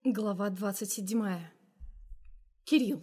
Глава 27. Кирилл.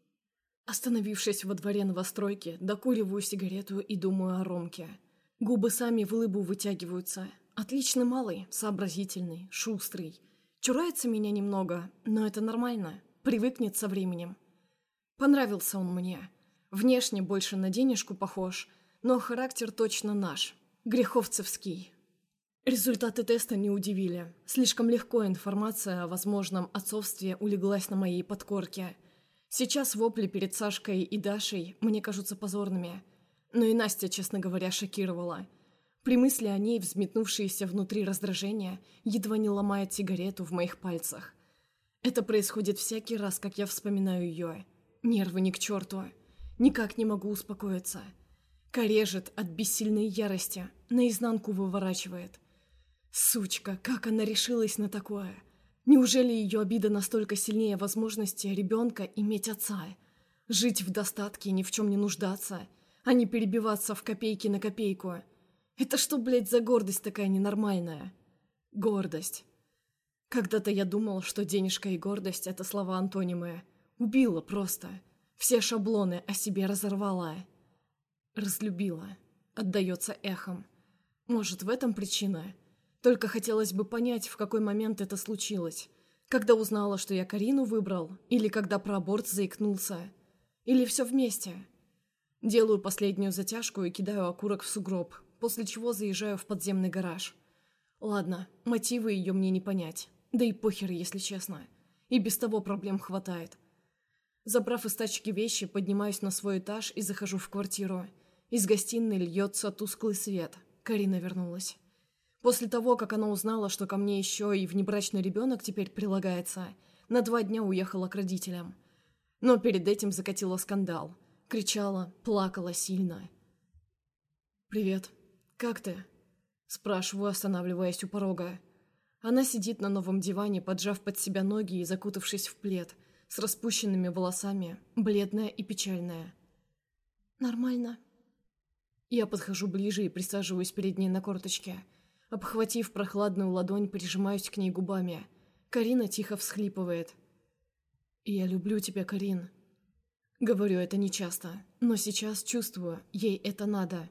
Остановившись во дворе новостройки, докуриваю сигарету и думаю о Ромке. Губы сами в улыбу вытягиваются. Отличный малый, сообразительный, шустрый. Чурается меня немного, но это нормально. Привыкнет со временем. Понравился он мне. Внешне больше на денежку похож, но характер точно наш. Греховцевский. Результаты теста не удивили. Слишком легко информация о возможном отцовстве улеглась на моей подкорке. Сейчас вопли перед Сашкой и Дашей мне кажутся позорными. Но и Настя, честно говоря, шокировала. При мысли о ней взметнувшееся внутри раздражение едва не ломает сигарету в моих пальцах. Это происходит всякий раз, как я вспоминаю ее. Нервы ни к черту. Никак не могу успокоиться. Корежит от бессильной ярости, наизнанку выворачивает. Сучка, как она решилась на такое? Неужели ее обида настолько сильнее возможности ребенка иметь отца? Жить в достатке и ни в чем не нуждаться, а не перебиваться в копейки на копейку. Это что, блядь, за гордость такая ненормальная? Гордость. Когда-то я думал, что денежка и гордость — это слова-антонимы. Убила просто. Все шаблоны о себе разорвала. Разлюбила. Отдается эхом. Может, в этом причина? Только хотелось бы понять, в какой момент это случилось. Когда узнала, что я Карину выбрал, или когда про аборт заикнулся. Или все вместе. Делаю последнюю затяжку и кидаю окурок в сугроб, после чего заезжаю в подземный гараж. Ладно, мотивы ее мне не понять. Да и похер, если честно. И без того проблем хватает. Забрав из тачки вещи, поднимаюсь на свой этаж и захожу в квартиру. Из гостиной льется тусклый свет. Карина вернулась. После того, как она узнала, что ко мне еще и внебрачный ребенок теперь прилагается, на 2 дня уехала к родителям. Но перед этим закатила скандал. Кричала, плакала сильно. «Привет. Как ты?» Спрашиваю, останавливаясь у порога. Она сидит на новом диване, поджав под себя ноги и закутавшись в плед, с распущенными волосами, бледная и печальная. «Нормально». Я подхожу ближе и присаживаюсь перед ней на корточке. Обхватив прохладную ладонь, прижимаюсь к ней губами. Карина тихо всхлипывает. «Я люблю тебя, Карин». Говорю это нечасто, но сейчас чувствую, ей это надо.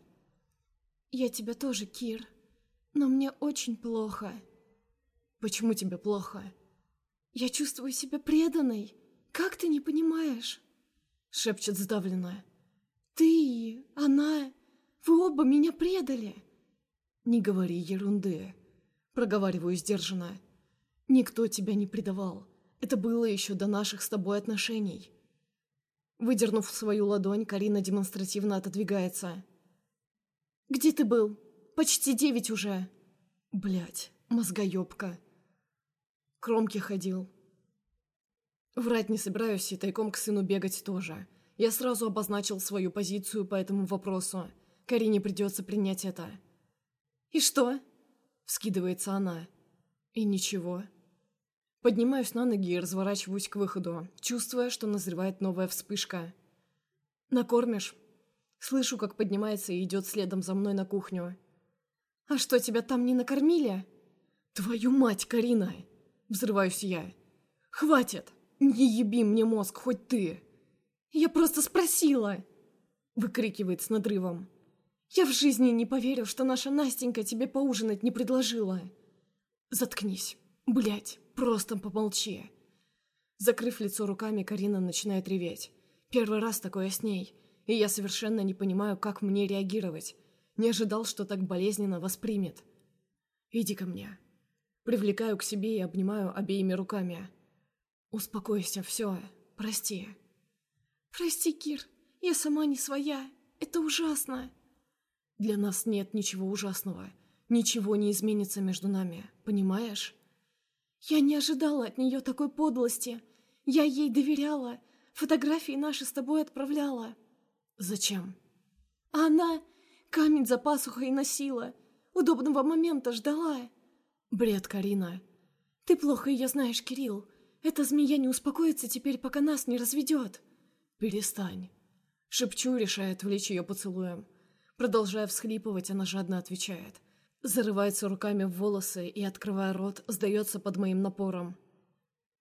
«Я тебя тоже, Кир, но мне очень плохо». «Почему тебе плохо?» «Я чувствую себя преданной. Как ты не понимаешь?» Шепчет сдавленно. «Ты и она, вы оба меня предали». «Не говори ерунды», — проговариваю сдержанно. «Никто тебя не предавал. Это было еще до наших с тобой отношений». Выдернув свою ладонь, Карина демонстративно отодвигается. «Где ты был? Почти 9 уже». Блядь, мозгоебка. К Ромке ходил. Врать не собираюсь и тайком к сыну бегать тоже. Я сразу обозначил свою позицию по этому вопросу. Карине придется принять это. «И что?» — вскидывается она. «И ничего». Поднимаюсь на ноги и разворачиваюсь к выходу, чувствуя, что назревает новая вспышка. «Накормишь?» Слышу, как поднимается и идет следом за мной на кухню. «А что, тебя там не накормили?» «Твою мать, Карина!» — взрываюсь я. «Хватит! Не еби мне мозг, хоть ты!» «Я просто спросила!» — выкрикивает с надрывом. «Я в жизни не поверю, что наша Настенька тебе поужинать не предложила». «Заткнись. Блядь, просто помолчи». Закрыв лицо руками, Карина начинает реветь. Первый раз такое с ней, и я совершенно не понимаю, как мне реагировать. Не ожидал, что так болезненно воспримет. «Иди ко мне». Привлекаю к себе и обнимаю обеими руками. «Успокойся, все, прости». «Прости, Кир, я сама не своя. Это ужасно». «Для нас нет ничего ужасного. Ничего не изменится между нами, понимаешь?» «Я не ожидала от нее такой подлости. Я ей доверяла. Фотографии наши с тобой отправляла». «Зачем?» «А она камень за пасухой носила. Удобного момента ждала». «Бред, Карина». «Ты плохо ее знаешь, Кирилл. Эта змея не успокоится теперь, пока нас не разведет». «Перестань». Шепчу, решая отвлечь ее поцелуем. Продолжая всхлипывать, она жадно отвечает. Зарывается руками в волосы и, открывая рот, сдается под моим напором.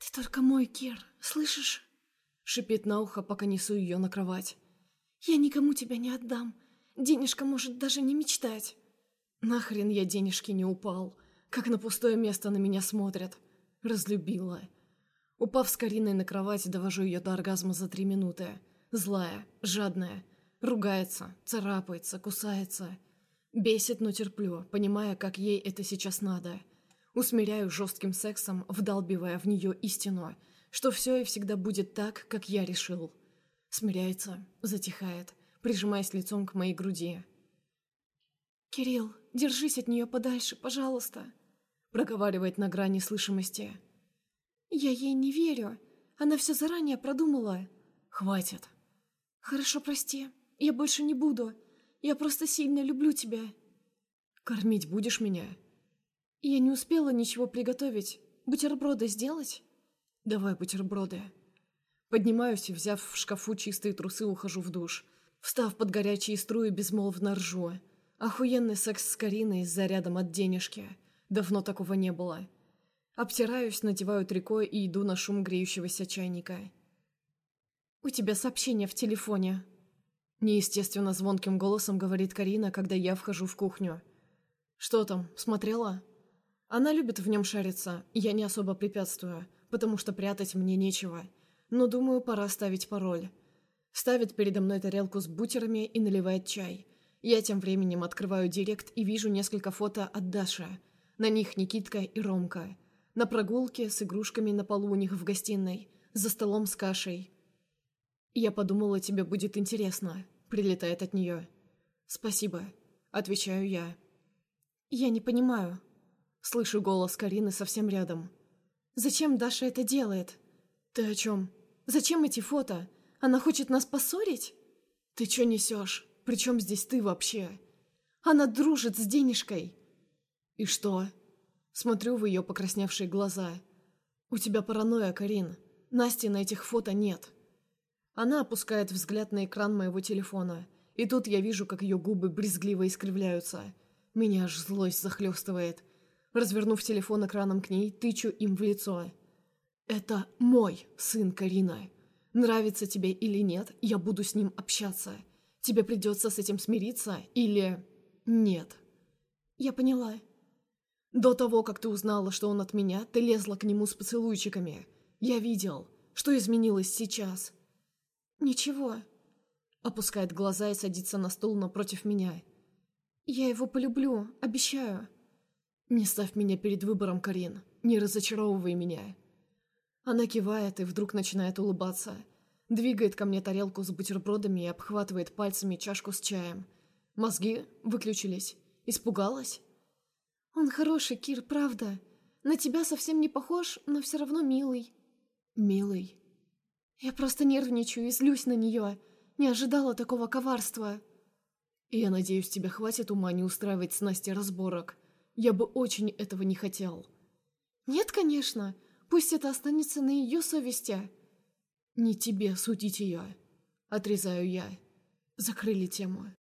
«Ты только мой, Кир, слышишь?» Шипит на ухо, пока несу ее на кровать. «Я никому тебя не отдам. Денежка может даже не мечтать». Нахрен я денежки не упал. Как на пустое место на меня смотрят. Разлюбила. Упав с Кариной на кровать, довожу ее до оргазма за 3 минуты. Злая, жадная. Ругается, царапается, кусается. Бесит, но терплю, понимая, как ей это сейчас надо. Усмиряю жестким сексом, вдалбивая в нее истину, что все и всегда будет так, как я решил. Смиряется, затихает, прижимаясь лицом к моей груди. «Кирилл, держись от нее подальше, пожалуйста», проговаривает на грани слышимости. «Я ей не верю. Она все заранее продумала». «Хватит». «Хорошо, прости. Я больше не буду. Я просто сильно люблю тебя». «Кормить будешь меня?» «Я не успела ничего приготовить. Бутерброды сделать?» «Давай бутерброды». Поднимаюсь и, взяв в шкафу чистые трусы, ухожу в душ. Встав под горячие струи, безмолвно ржу. Охуенный секс с Кариной с зарядом от денежки. Давно такого не было. Обтираюсь, надеваю трико и иду на шум греющегося чайника. «У тебя сообщение в телефоне», — неестественно звонким голосом говорит Карина, когда я вхожу в кухню. «Что там, смотрела?» Она любит в нем шариться, я не особо препятствую, потому что прятать мне нечего. Но думаю, пора ставить пароль. Ставит передо мной тарелку с бутерами и наливает чай. Я тем временем открываю директ и вижу несколько фото от Даши. На них Никитка и Ромка. На прогулке с игрушками на полу у них в гостиной, за столом с кашей. «Я подумала, тебе будет интересно», — прилетает от нее. «Спасибо», — отвечаю я. «Я не понимаю». Слышу голос Карины совсем рядом. «Зачем Даша это делает?» «Ты о чем? Зачем эти фото? Она хочет нас поссорить?» «Ты че несешь? Причем здесь ты вообще?» «Она дружит с денежкой». «И что?» Смотрю в ее покрасневшие глаза. «У тебя паранойя, Карин. Насти на этих фото нет». Она опускает взгляд на экран моего телефона, и тут я вижу, как ее губы брезгливо искривляются. Меня аж злость захлестывает. Развернув телефон экраном к ней, тычу им в лицо. «Это мой сын, Карина. Нравится тебе или нет, я буду с ним общаться. Тебе придется с этим смириться или... нет». «Я поняла». «До того, как ты узнала, что он от меня, ты лезла к нему с поцелуйчиками. Я видел. Что изменилось сейчас?» «Ничего». Опускает глаза и садится на стул напротив меня. «Я его полюблю, обещаю». «Не ставь меня перед выбором, Карин. Не разочаровывай меня». Она кивает и вдруг начинает улыбаться. Двигает ко мне тарелку с бутербродами и обхватывает пальцами чашку с чаем. Мозги выключились. Испугалась? «Он хороший, Кир, правда. На тебя совсем не похож, но все равно милый». «Милый?» «Я просто нервничаю и злюсь на нее. Не ожидала такого коварства». «Я надеюсь, тебе хватит ума не устраивать с Настей разборок. Я бы очень этого не хотел». «Нет, конечно. Пусть это останется на ее совести». «Не тебе судить ее», — отрезаю я. Закрыли тему.